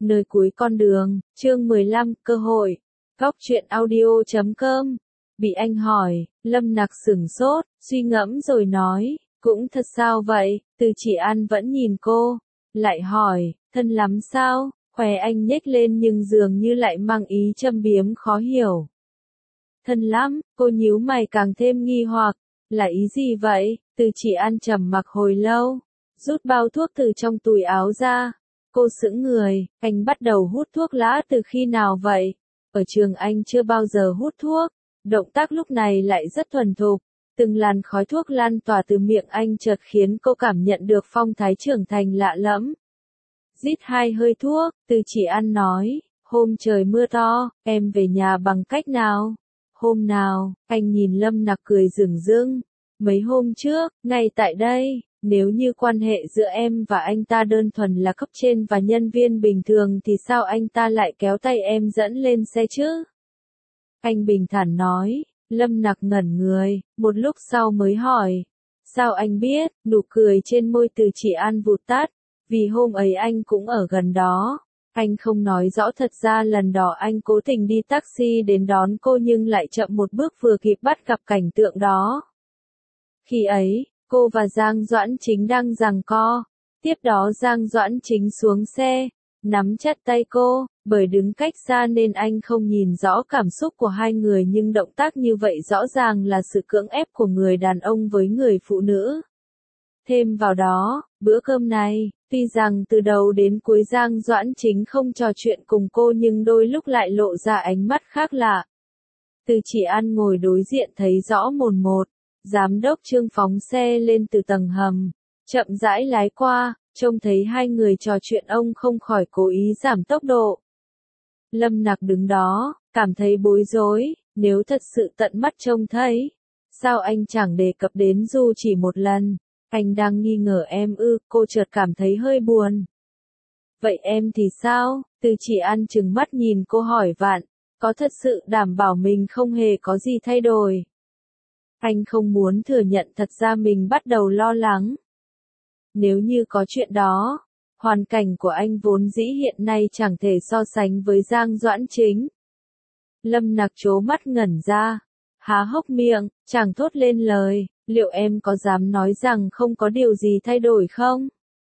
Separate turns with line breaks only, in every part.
Nơi cuối con đường, chương 15, cơ hội. Góc truyện audio.com. Bị anh hỏi, Lâm Nặc sửng sốt, suy ngẫm rồi nói, cũng thật sao vậy, Từ Chỉ An vẫn nhìn cô, lại hỏi, thân lắm sao, khóe anh nhếch lên nhưng dường như lại mang ý châm biếm khó hiểu. Thân lắm, cô nhíu mày càng thêm nghi hoặc, là ý gì vậy, Từ Chỉ An trầm mặc hồi lâu, rút bao thuốc từ trong túi áo ra. Cô sững người, anh bắt đầu hút thuốc lá từ khi nào vậy? Ở trường anh chưa bao giờ hút thuốc, động tác lúc này lại rất thuần thục. Từng làn khói thuốc lan tỏa từ miệng anh chợt khiến cô cảm nhận được phong thái trưởng thành lạ lẫm. Rít hai hơi thuốc, Từ Chỉ An nói, hôm trời mưa to, em về nhà bằng cách nào? Hôm nào, anh nhìn Lâm Nặc cười rừng rưng. Mấy hôm trước, ngay tại đây. Nếu như quan hệ giữa em và anh ta đơn thuần là cấp trên và nhân viên bình thường thì sao anh ta lại kéo tay em dẫn lên xe chứ? Anh bình thản nói, Lâm Nặc ngẩn người, một lúc sau mới hỏi. Sao anh biết? Nụ cười trên môi Từ Chỉ An vụt tắt, vì hôm ấy anh cũng ở gần đó. Anh không nói rõ thật ra lần đó anh cố tình đi taxi đến đón cô nhưng lại chậm một bước vừa kịp bắt gặp cảnh tượng đó. Khi ấy, cô và Giang Doãn Chính đang giằng co. Tiếp đó Giang Doãn Chính xuống xe, nắm chặt tay cô, bởi đứng cách xa nên anh không nhìn rõ cảm xúc của hai người nhưng động tác như vậy rõ ràng là sự cưỡng ép của người đàn ông với người phụ nữ. Thêm vào đó, bữa cơm này, tuy rằng từ đầu đến cuối Giang Doãn Chính không trò chuyện cùng cô nhưng đôi lúc lại lộ ra ánh mắt khác lạ. Từ Chỉ An ngồi đối diện thấy rõ mồn một. Giám đốc Trương phóng xe lên từ tầng hầm, chậm rãi lái qua, trông thấy hai người trò chuyện ông không khỏi cố ý giảm tốc độ. Lâm Nặc đứng đó, cảm thấy bối rối, nếu thật sự tận mắt trông thấy, sao anh chẳng đề cập đến dù chỉ một lần, anh đang nghi ngờ em ư, cô chợt cảm thấy hơi buồn. Vậy em thì sao? Từ Chỉ An trừng mắt nhìn cô hỏi vạn, có thật sự đảm bảo mình không hề có gì thay đổi? Anh không muốn thừa nhận thật ra mình bắt đầu lo lắng. Nếu như có chuyện đó, hoàn cảnh của anh vốn dĩ hiện nay chẳng thể so sánh với Giang Doãn Chính. Lâm Nặc trố mắt ngẩn ra, há hốc miệng, chẳng thốt lên lời, liệu em có dám nói rằng không có điều gì thay đổi không?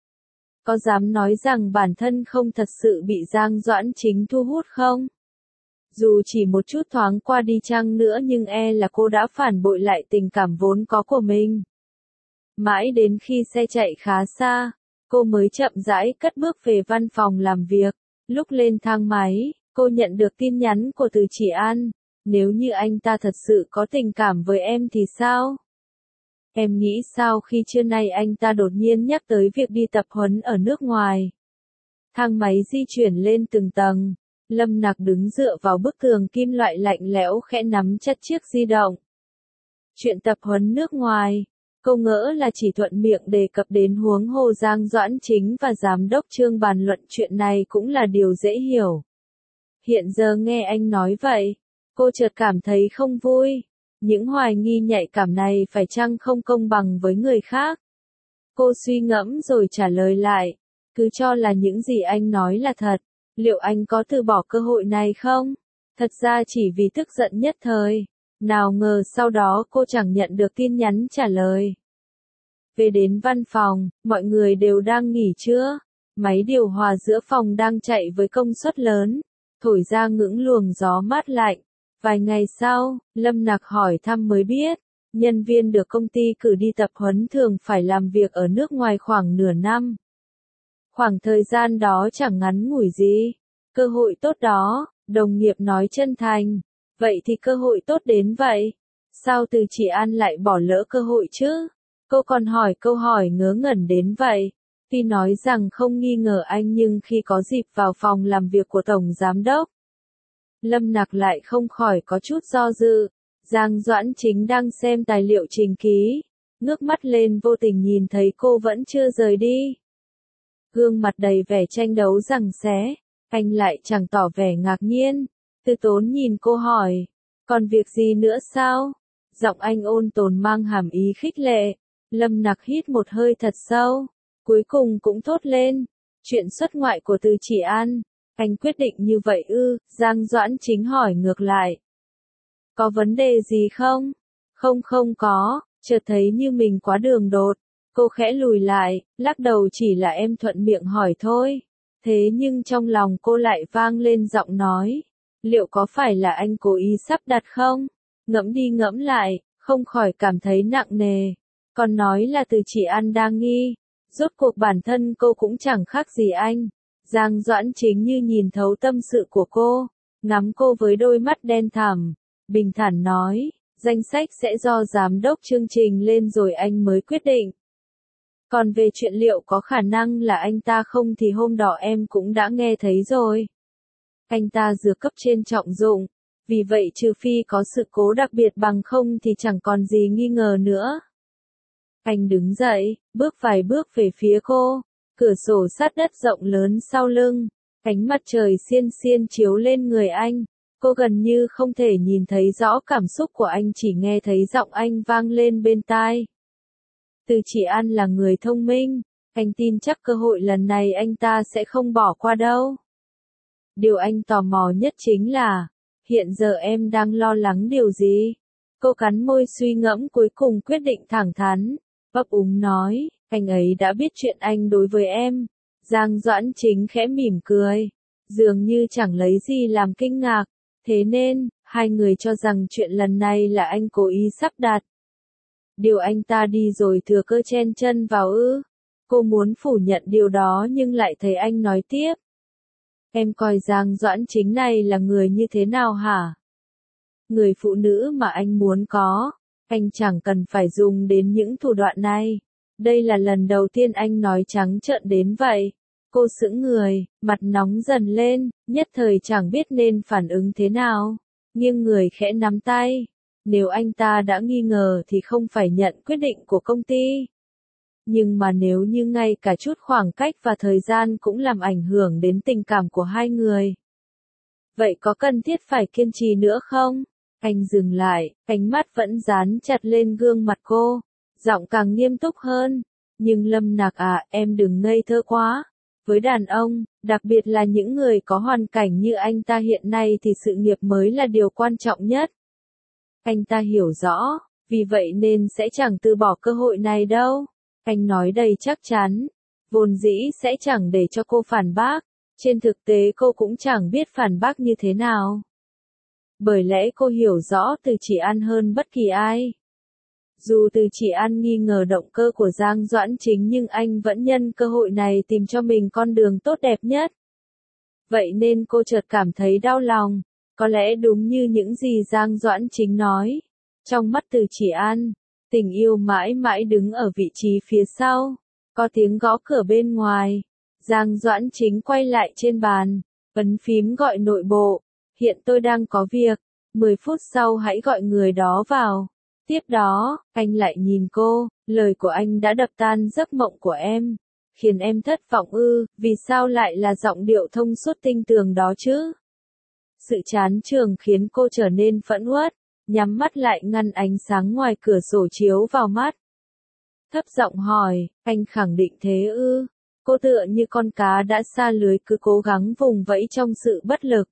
Có dám nói rằng bản thân không thật sự bị Giang Doãn Chính thu hút không? Dù chỉ một chút thoáng qua đi chăng nữa nhưng e là cô đã phản bội lại tình cảm vốn có của mình. Mãi đến khi xe chạy khá xa, cô mới chậm rãi cất bước về văn phòng làm việc. Lúc lên thang máy, cô nhận được tin nhắn của Từ Chỉ An. Nếu như anh ta thật sự có tình cảm với em thì sao? Em nghĩ sao khi trưa nay anh ta đột nhiên nhắc tới việc đi tập huấn ở nước ngoài? Thang máy di chuyển lên từng tầng. Lâm Nặc đứng dựa vào bức tường kim loại lạnh lẽo khẽ nắm chặt chiếc di động. Chuyện tập huấn nước ngoài, cô ngỡ là chỉ thuận miệng đề cập đến huống hồ Giang Doãn Chính và Giám đốc Trương bàn luận chuyện này cũng là điều dễ hiểu. Hiện giờ nghe anh nói vậy, cô chợt cảm thấy không vui. Những hoài nghi nhạy cảm này phải chăng không công bằng với người khác? Cô suy ngẫm rồi trả lời lại, cứ cho là những gì anh nói là thật. Liệu anh có từ bỏ cơ hội này không? Thật ra chỉ vì tức giận nhất thời. Nào ngờ sau đó cô chẳng nhận được tin nhắn trả lời. Về đến văn phòng, mọi người đều đang nghỉ trưa. Máy điều hòa giữa phòng đang chạy với công suất lớn, thổi ra những luồng gió mát lạnh. Vài ngày sau, Lâm Nặc hỏi thăm mới biết, nhân viên được công ty cử đi tập huấn thường phải làm việc ở nước ngoài khoảng nửa năm. Khoảng thời gian đó chẳng ngắn ngủi gì. Cơ hội tốt đó, đồng nghiệp nói chân thành. Vậy thì cơ hội tốt đến vậy. Sao Từ Chỉ An lại bỏ lỡ cơ hội chứ? Cô còn hỏi câu hỏi ngớ ngẩn đến vậy. Tuy nói rằng không nghi ngờ anh nhưng khi có dịp vào phòng làm việc của Tổng Giám đốc, Lâm Nặc lại không khỏi có chút do dự. Giang Doãn Chính đang xem tài liệu trình ký. Ngước mắt lên vô tình nhìn thấy cô vẫn chưa rời đi. Gương mặt đầy vẻ tranh đấu giằng xé, anh lại chẳng tỏ vẻ ngạc nhiên. Từ Tốn nhìn cô hỏi, còn việc gì nữa sao? Giọng anh ôn tồn mang hàm ý khích lệ. Lâm Nặc hít một hơi thật sâu, cuối cùng cũng thốt lên, chuyện xuất ngoại của Từ Chỉ An. Anh quyết định như vậy ư? Giang Doãn Chính hỏi ngược lại. Có vấn đề gì không? Không có, chợt thấy như mình quá đường đột. Cô khẽ lùi lại, lắc đầu chỉ là em thuận miệng hỏi thôi. Thế nhưng trong lòng cô lại vang lên giọng nói. Liệu có phải là anh cố ý sắp đặt không? Ngẫm đi ngẫm lại, không khỏi cảm thấy nặng nề. Còn nói là Từ Chỉ An đang nghi. Rốt cuộc bản thân cô cũng chẳng khác gì anh. Giang Doãn Chính như nhìn thấu tâm sự của cô. Ngắm cô với đôi mắt đen thẳm. Bình thản nói, danh sách sẽ do giám đốc chương trình lên rồi anh mới quyết định. Còn về chuyện liệu có khả năng là anh ta không thì hôm đó em cũng đã nghe thấy rồi. Anh ta dừa cấp trên trọng dụng, vì vậy trừ phi có sự cố đặc biệt bằng không thì chẳng còn gì nghi ngờ nữa. Anh đứng dậy, bước vài bước về phía cô, cửa sổ sát đất rộng lớn sau lưng, ánh mặt trời xiên xiên chiếu lên người anh. Cô gần như không thể nhìn thấy rõ cảm xúc của anh, chỉ nghe thấy giọng anh vang lên bên tai. Từ Chỉ An là người thông minh, anh tin chắc cơ hội lần này anh ta sẽ không bỏ qua đâu. Điều anh tò mò nhất chính là, hiện giờ em đang lo lắng điều gì? Cô cắn môi suy ngẫm cuối cùng quyết định thẳng thắn, ấp úng nói, anh ấy đã biết chuyện anh đối với em. Giang Doãn Chính khẽ mỉm cười, dường như chẳng lấy gì làm kinh ngạc. Thế nên, hai người cho rằng chuyện lần này là anh cố ý sắp đặt. Điều anh ta đi rồi thừa cơ chen chân vào ư? Cô muốn phủ nhận điều đó nhưng lại thấy anh nói tiếp. Em coi Giang Doãn Chính này là người như thế nào hả? Người phụ nữ mà anh muốn có, anh chẳng cần phải dùng đến những thủ đoạn này. Đây là lần đầu tiên anh nói trắng trợn đến vậy. Cô sững người, mặt nóng dần lên, nhất thời chẳng biết nên phản ứng thế nào. Nghiêng người khẽ nắm tay. Nếu anh ta đã nghi ngờ thì không phải nhận quyết định của công ty. Nhưng mà nếu như ngay cả chút khoảng cách và thời gian cũng làm ảnh hưởng đến tình cảm của hai người. Vậy có cần thiết phải kiên trì nữa không? Anh dừng lại, ánh mắt vẫn dán chặt lên gương mặt cô. Giọng càng nghiêm túc hơn. Nhưng Lâm Nạc à, em đừng ngây thơ quá. Với đàn ông, đặc biệt là những người có hoàn cảnh như anh ta hiện nay thì sự nghiệp mới là điều quan trọng nhất. Anh ta hiểu rõ, vì vậy nên sẽ chẳng từ bỏ cơ hội này đâu. Anh nói đầy chắc chắn, vốn dĩ sẽ chẳng để cho cô phản bác. Trên thực tế cô cũng chẳng biết phản bác như thế nào. Bởi lẽ cô hiểu rõ Từ Chỉ An hơn bất kỳ ai. Dù Từ Chỉ An nghi ngờ động cơ của Giang Doãn Chính nhưng anh vẫn nhân cơ hội này tìm cho mình con đường tốt đẹp nhất. Vậy nên cô chợt cảm thấy đau lòng. Có lẽ đúng như những gì Giang Doãn Chính nói. Trong mắt Từ Chỉ An, tình yêu mãi mãi đứng ở vị trí phía sau. Có tiếng gõ cửa bên ngoài. Giang Doãn Chính quay lại trên bàn, ấn phím gọi nội bộ. Hiện tôi đang có việc, 10 phút sau hãy gọi người đó vào. Tiếp đó, anh lại nhìn cô, lời của anh đã đập tan giấc mộng của em. Khiến em thất vọng ư, vì sao lại là giọng điệu thông suốt tinh tường đó chứ? Sự chán chường khiến cô trở nên phẫn uất, nhắm mắt lại ngăn ánh sáng ngoài cửa sổ chiếu vào mắt. Thấp giọng hỏi, anh khẳng định thế ư? Cô tựa như con cá đã sa lưới cứ cố gắng vùng vẫy trong sự bất lực.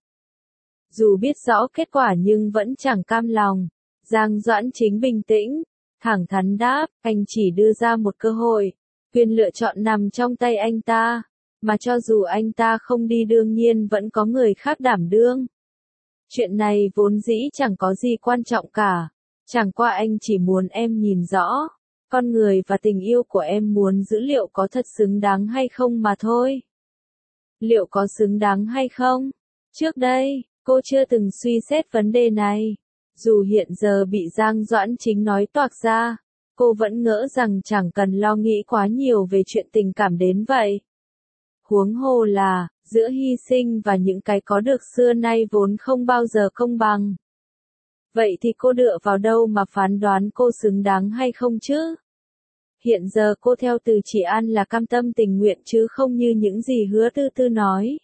Dù biết rõ kết quả nhưng vẫn chẳng cam lòng. Giang Doãn Chính bình tĩnh, thẳng thắn đáp, anh chỉ đưa ra một cơ hội. Quyền lựa chọn nằm trong tay anh ta. Mà cho dù anh ta không đi đương nhiên vẫn có người khác đảm đương. Chuyện này vốn dĩ chẳng có gì quan trọng cả. Chẳng qua anh chỉ muốn em nhìn rõ. Con người và tình yêu của em muốn giữ liệu có thật xứng đáng hay không mà thôi. Liệu có xứng đáng hay không? Trước đây, cô chưa từng suy xét vấn đề này. Dù hiện giờ bị Giang Doãn Chính nói toạc ra, cô vẫn ngỡ rằng chẳng cần lo nghĩ quá nhiều về chuyện tình cảm đến vậy. Huống hồ là, giữa hy sinh và những cái có được xưa nay vốn không bao giờ công bằng. Vậy thì cô dựa vào đâu mà phán đoán cô xứng đáng hay không chứ? Hiện giờ cô theo Từ Chỉ An là cam tâm tình nguyện chứ không như những gì Hứa Tư Tư nói.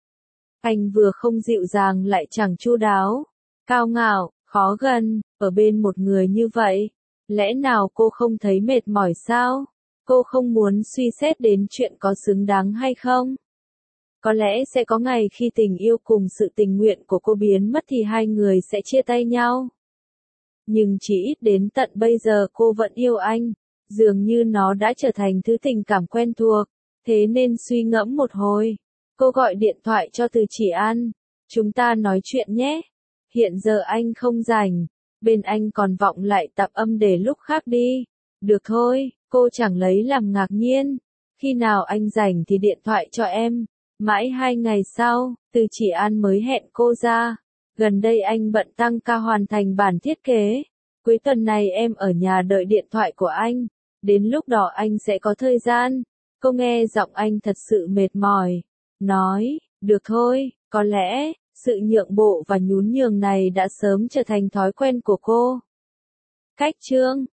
Anh vừa không dịu dàng lại chẳng chu đáo, cao ngạo, khó gần, ở bên một người như vậy. Lẽ nào cô không thấy mệt mỏi sao? Cô không muốn suy xét đến chuyện có xứng đáng hay không? Có lẽ sẽ có ngày khi tình yêu cùng sự tình nguyện của cô biến mất thì hai người sẽ chia tay nhau. Nhưng chỉ ít đến tận bây giờ cô vẫn yêu anh, dường như nó đã trở thành thứ tình cảm quen thuộc, thế nên suy ngẫm một hồi. Cô gọi điện thoại cho Từ Chỉ An, chúng ta nói chuyện nhé. Hiện giờ anh không rảnh, bên anh còn vọng lại tạp âm để lúc khác đi. Được thôi, cô chẳng lấy làm ngạc nhiên. Khi nào anh rảnh thì điện thoại cho em. Mãi 2 ngày sau, Từ Chỉ An mới hẹn cô ra. Gần đây anh bận tăng ca hoàn thành bản thiết kế. Cuối tuần này em ở nhà đợi điện thoại của anh. Đến lúc đó anh sẽ có thời gian. Cô nghe giọng anh thật sự mệt mỏi. Nói, được thôi, có lẽ, sự nhượng bộ và nhún nhường này đã sớm trở thành thói quen của cô. Cách chương